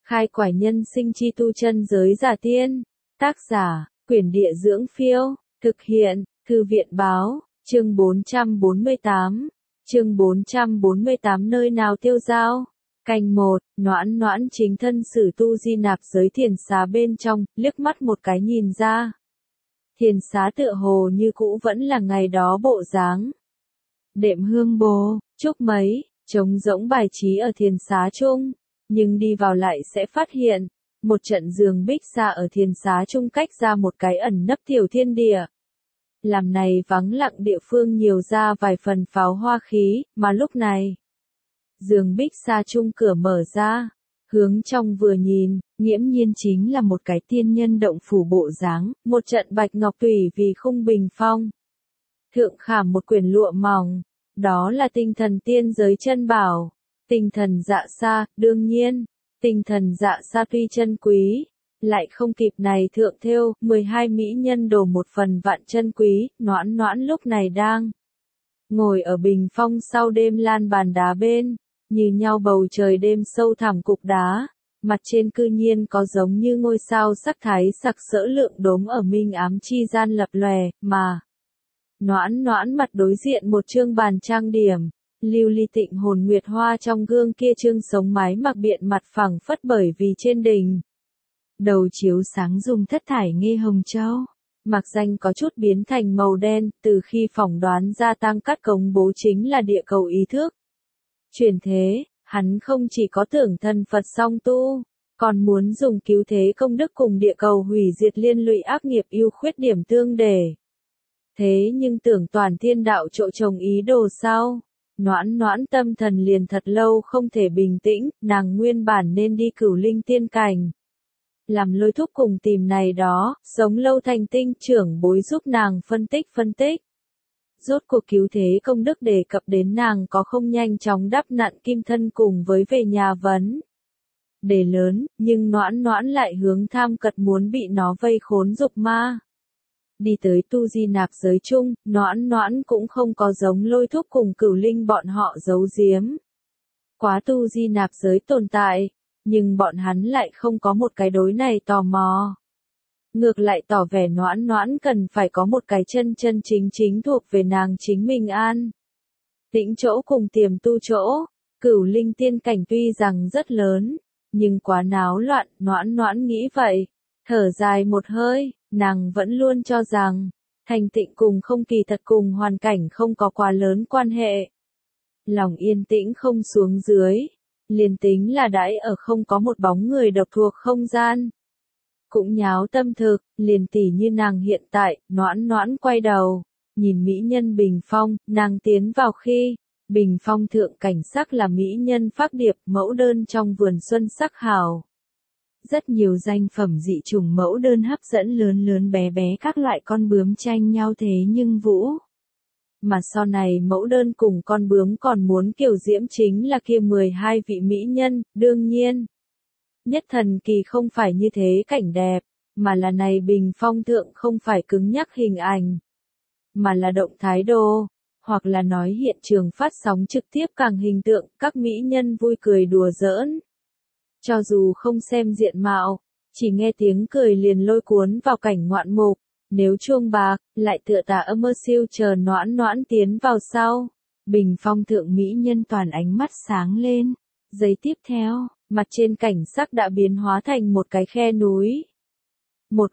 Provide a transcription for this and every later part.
Khai quải nhân sinh chi tu chân giới giả tiên. Tác giả, Quyển Địa Dưỡng Phiêu. Thực hiện, Thư viện Báo. Chương 448. Chương 448 nơi nào tiêu dao. Canh 1, Noãn Noãn chính thân sử tu di nạp giới thiền xá bên trong, liếc mắt một cái nhìn ra. Thiền xá tựa hồ như cũ vẫn là ngày đó bộ dáng. Đệm hương bồ, trúc mấy, trống rỗng bài trí ở thiền xá chung, nhưng đi vào lại sẽ phát hiện, một trận giường bích xa ở thiền xá chung cách ra một cái ẩn nấp tiểu thiên địa. Làm này vắng lặng địa phương nhiều ra vài phần pháo hoa khí, mà lúc này, giường bích xa chung cửa mở ra, hướng trong vừa nhìn, nghiễm nhiên chính là một cái tiên nhân động phủ bộ dáng, một trận bạch ngọc tùy vì khung bình phong. Thượng khảm một quyển lụa mỏng, đó là tinh thần tiên giới chân bảo. Tinh thần dạ sa, đương nhiên, tinh thần dạ sa tuy chân quý, lại không kịp này thượng thêu, 12 mỹ nhân đồ một phần vạn chân quý, Noãn Noãn lúc này đang ngồi ở bình phong sau đêm lan bàn đá bên, như nhau bầu trời đêm sâu thẳm cục đá, mặt trên cư nhiên có giống như ngôi sao sắc thái sặc sỡ lượng đốm ở minh ám chi gian lập lòe, mà Noãn Noãn mặt đối diện một chương bàn trang điểm. Lưu ly tịnh hồn nguyệt hoa trong gương kia trương sống mái mặc biện mặt phẳng phất bởi vì trên đỉnh đầu chiếu sáng dùng thất thải nghe hồng châu, mặc danh có chút biến thành màu đen, từ khi phỏng đoán ra tăng cắt cống bố chính là địa cầu ý thức. Chuyển thế, hắn không chỉ có tưởng thần Phật song tu, còn muốn dùng cứu thế công đức cùng địa cầu hủy diệt liên lụy ác nghiệp ưu khuyết điểm tương để. Thế nhưng tưởng toàn thiên đạo trộ trồng ý đồ sau. Noãn Noãn tâm thần liền thật lâu không thể bình tĩnh, nàng nguyên bản nên đi cửu linh tiên cảnh. Làm lôi thúc cùng tìm này đó, sống lâu thành tinh trưởng bối giúp nàng phân tích. Rốt cuộc cứu thế công đức đề cập đến nàng có không nhanh chóng đắp nặn kim thân cùng với về nhà vấn. Đề lớn, nhưng Noãn Noãn lại hướng tham cật muốn bị nó vây khốn dục ma. Đi tới tu di nạp giới chung, Noãn Noãn cũng không có giống lôi thúc cùng cửu linh bọn họ giấu giếm. Quá tu di nạp giới tồn tại, nhưng bọn hắn lại không có một cái đối này tò mò. Ngược lại tỏ vẻ Noãn Noãn cần phải có một cái chân chính thuộc về nàng chính mình an. Tĩnh chỗ cùng tiềm tu chỗ, cửu linh tiên cảnh tuy rằng rất lớn, nhưng quá náo loạn, Noãn Noãn nghĩ vậy. Thở dài một hơi, nàng vẫn luôn cho rằng, thành tịnh cùng không kỳ thật cùng hoàn cảnh không có quá lớn quan hệ. Lòng yên tĩnh không xuống dưới, liền tính là đãi ở không có một bóng người độc thuộc không gian. Cũng nháo tâm thực, liền tỉ như nàng hiện tại, Noãn Noãn quay đầu, nhìn mỹ nhân bình phong, nàng tiến vào khi, bình phong thượng cảnh sắc là mỹ nhân phác điệp mẫu đơn trong vườn xuân sắc hào. Rất nhiều danh phẩm dị trùng mẫu đơn hấp dẫn lớn bé các loại con bướm tranh nhau thế nhưng vũ. Mà sau này mẫu đơn cùng con bướm còn muốn kiểu diễm chính là kia 12 vị mỹ nhân, đương nhiên. Nhất thần kỳ không phải như thế cảnh đẹp, mà là này bình phong thượng không phải cứng nhắc hình ảnh, mà là động thái đồ, hoặc là nói hiện trường phát sóng trực tiếp càng hình tượng, các mỹ nhân vui cười đùa giỡn. Cho dù không xem diện mạo, chỉ nghe tiếng cười liền lôi cuốn vào cảnh ngoạn mục, nếu chuông bạc, lại tựa tà âm mơ siêu chờ Noãn Noãn tiến vào sau. Bình phong thượng mỹ nhân toàn ánh mắt sáng lên. Giây tiếp theo, mặt trên cảnh sắc đã biến hóa thành một cái khe núi. Một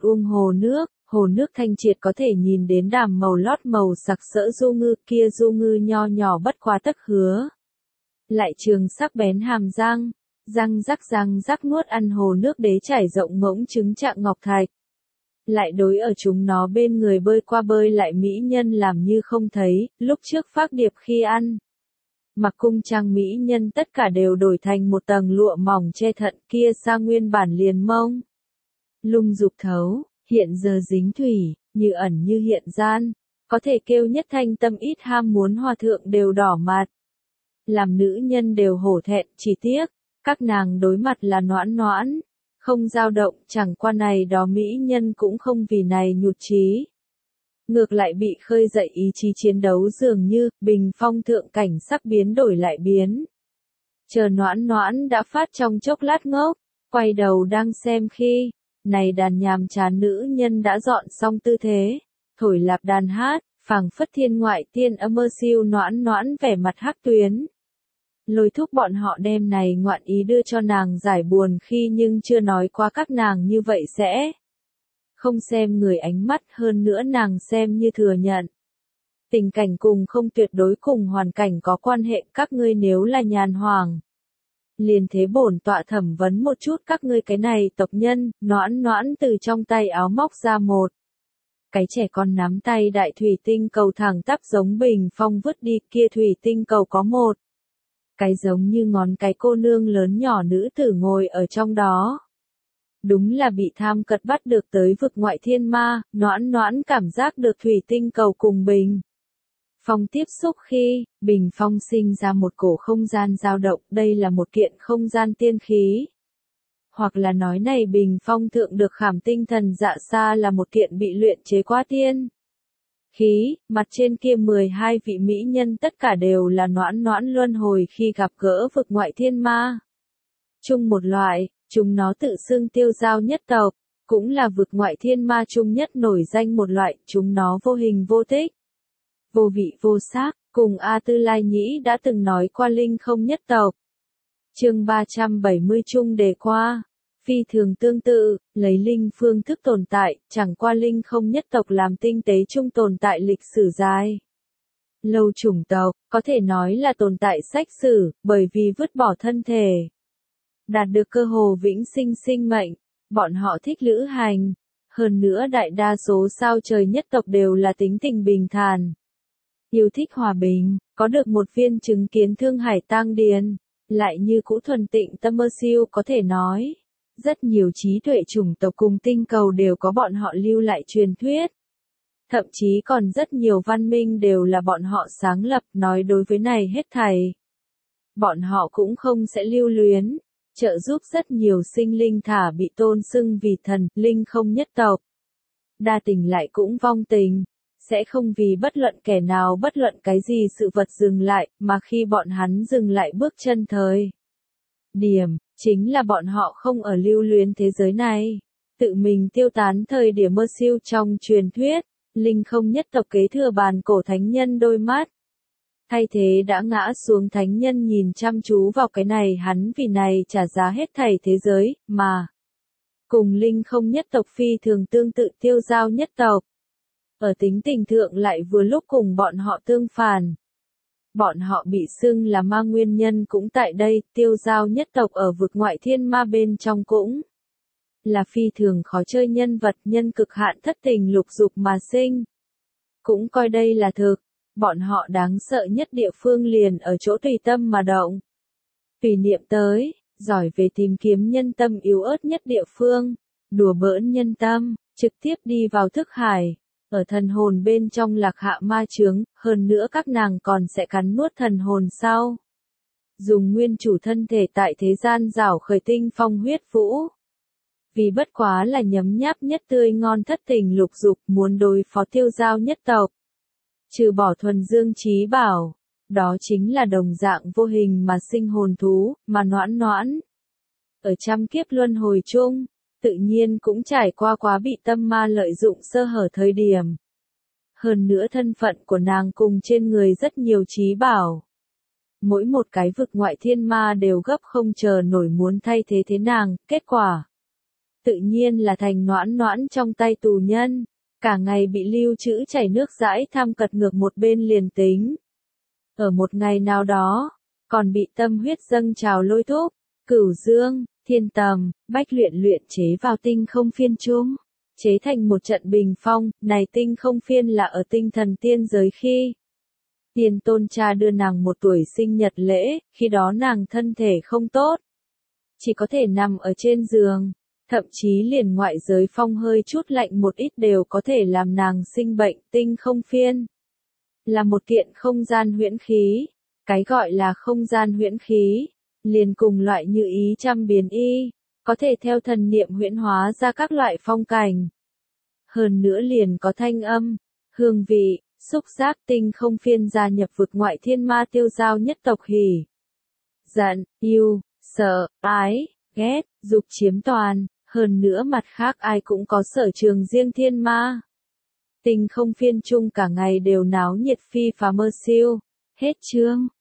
hồ nước thanh triệt có thể nhìn đến đàm màu lót màu sặc sỡ du ngư, kia du ngư nho nhỏ bất quá tấc hứa. Lại trường sắc bén hàm răng. Răng rắc nuốt ăn hồ nước đế trải rộng ngỗng trứng trạng ngọc thạch. Lại đối ở chúng nó bên người bơi qua bơi lại mỹ nhân làm như không thấy, lúc trước phác điệp khi ăn. Mặc cung trang mỹ nhân tất cả đều đổi thành một tầng lụa mỏng che thận kia xa nguyên bản liền mông. Lung dục thấu, hiện giờ dính thủy, như ẩn như hiện gian, có thể kêu nhất thanh tâm ít ham muốn hòa thượng đều đỏ mặt. Làm nữ nhân đều hổ thẹn, chỉ tiếc. Các nàng đối mặt là Noãn Noãn, không dao động, chẳng qua này đó mỹ nhân cũng không vì này nhụt chí. Ngược lại bị khơi dậy ý chí chiến đấu dường như, bình phong thượng cảnh sắc biến đổi lại biến. Chờ Noãn Noãn đã phát trong chốc lát ngốc, Quay đầu đang xem khi, này đàn nhàm chán nữ nhân đã dọn xong tư thế, thổi lạp đàn hát, phảng phất thiên ngoại tiên âm mơ siêu noãn noãn vẻ mặt hắc tuyến. Lôi thúc bọn họ đem này ngoạn ý đưa cho nàng giải buồn khi nhưng chưa nói qua các nàng như vậy sẽ không xem người ánh mắt, hơn nữa nàng xem như thừa nhận. Tình cảnh cùng không tuyệt đối cùng hoàn cảnh có quan hệ, các ngươi nếu là nhàn hoàng. Liền thế bổn tọa thẩm vấn một chút các ngươi cái này tộc nhân, noãn noãn từ trong tay áo móc ra một. Cái trẻ con nắm tay đại thủy tinh cầu thẳng tắp giống bình phong vứt đi, kia thủy tinh cầu có một. Cái giống như ngón cái cô nương lớn nhỏ nữ tử ngồi ở trong đó. Đúng là bị tham cật bắt được tới vực ngoại thiên ma, noãn noãn cảm giác được thủy tinh cầu cùng bình phong tiếp xúc khi, bình phong sinh ra một cổ không gian dao động, đây là một kiện không gian tiên khí. Hoặc là nói này bình phong thượng được khảm tinh thần dạ sa là một kiện bị luyện chế qua tiên khí, mặt trên kia 12 vị mỹ nhân tất cả đều là noãn noãn luân hồi khi gặp gỡ vực ngoại thiên ma. Chung một loại, chúng nó tự xưng tiêu giao nhất tộc, cũng là vực ngoại thiên ma chung nhất nổi danh một loại, chúng nó vô hình vô tích, vô vị vô sắc, cùng A Tư Lai Nhĩ đã từng nói qua linh không nhất tộc. Chương 370 chung đề qua, phi thường tương tự, lấy linh phương thức tồn tại, chẳng qua linh không nhất tộc làm tinh tế chung tồn tại lịch sử dài. Lâu chủng tộc, có thể nói là tồn tại sách sử, bởi vì vứt bỏ thân thể. Đạt được cơ hồ vĩnh sinh sinh mệnh, bọn họ thích lữ hành. Hơn nữa đại đa số sao trời nhất tộc đều là tính tình bình thản. Yêu thích hòa bình, có được một viên chứng kiến thương hải tang điền, lại như cũ thuần tịnh tâm mơ siêu có thể nói. Rất nhiều trí tuệ chủng tộc cùng tinh cầu đều có bọn họ lưu lại truyền thuyết. Thậm chí còn rất nhiều văn minh đều là bọn họ sáng lập, nói đối với này hết thảy. Bọn họ cũng không sẽ lưu luyến, trợ giúp rất nhiều sinh linh thả bị tôn xưng vì thần, linh không nhất tộc. Đa tình lại cũng vong tình, sẽ không vì bất luận kẻ nào bất luận cái gì sự vật dừng lại, mà khi bọn hắn dừng lại bước chân thời điểm, chính là bọn họ không ở lưu luyến thế giới này. Tự mình tiêu tán thời điểm mơ siêu trong truyền thuyết, linh không nhất tộc kế thừa bàn cổ thánh nhân đôi mắt. Thay thế đã ngã xuống thánh nhân nhìn chăm chú vào cái này hắn vì này trả giá hết thảy thế giới, mà cùng linh không nhất tộc phi thường tương tự tiêu giao nhất tộc. Ở tính tình thượng lại vừa lúc cùng bọn họ tương phản. Bọn họ bị xưng là ma nguyên nhân cũng tại đây, tiêu giao nhất tộc ở vực ngoại thiên ma bên trong cũng là phi thường khó chơi nhân vật, nhân cực hạn thất tình lục dục mà sinh. Cũng coi đây là thực, bọn họ đáng sợ nhất địa phương liền ở chỗ tùy tâm mà động. Tùy niệm tới, giỏi về tìm kiếm nhân tâm yếu ớt nhất địa phương, đùa bỡn nhân tâm, trực tiếp đi vào thức hải. Ở thần hồn bên trong lạc hạ ma chướng, hơn nữa các nàng còn sẽ cắn nuốt thần hồn sau. Dùng nguyên chủ thân thể tại thế gian rảo khởi tinh phong huyết vũ. Vì bất quá là nhấm nháp nhất tươi ngon thất tình lục dục muốn đối phó tiêu giao nhất tộc. Trừ bỏ thuần dương trí bảo, đó chính là đồng dạng vô hình mà sinh hồn thú, mà noãn noãn. Ở trăm kiếp luân hồi chung, tự nhiên cũng trải qua quá bị tâm ma lợi dụng sơ hở thời điểm. Hơn nữa thân phận của nàng cùng trên người rất nhiều trí bảo. Mỗi một cái vực ngoại thiên ma đều gấp không chờ nổi muốn thay thế nàng, kết quả. Tự nhiên là thành noãn noãn trong tay tù nhân, cả ngày bị lưu trữ chảy nước dãi tham cật ngược một bên liền tính. Ở một ngày nào đó, còn bị tâm huyết dâng trào lôi thúc, cửu dương, thiên tầm, bách luyện luyện chế vào tinh không phiên chung, chế thành một trận bình phong, này tinh không phiên là ở tinh thần tiên giới khi. Tiên tôn cha đưa nàng một tuổi sinh nhật lễ, khi đó nàng thân thể không tốt. Chỉ có thể nằm ở trên giường, thậm chí liền ngoại giới phong hơi chút lạnh một ít đều có thể làm nàng sinh bệnh. Tinh không phiên là một kiện không gian huyễn khí, cái gọi là không gian huyễn khí. Liền cùng loại như ý trăm biến y, có thể theo thần niệm huyễn hóa ra các loại phong cảnh. Hơn nữa liền có thanh âm, hương vị, xúc giác. Tinh không phiên gia nhập vực ngoại thiên ma tiêu giao nhất tộc hỉ, giận, yêu, sợ, ái, ghét, dục chiếm toàn, hơn nữa mặt khác ai cũng có sở trường riêng thiên ma. Tình không phiên chung cả ngày đều náo nhiệt phi phá mơ siêu. Hết chương.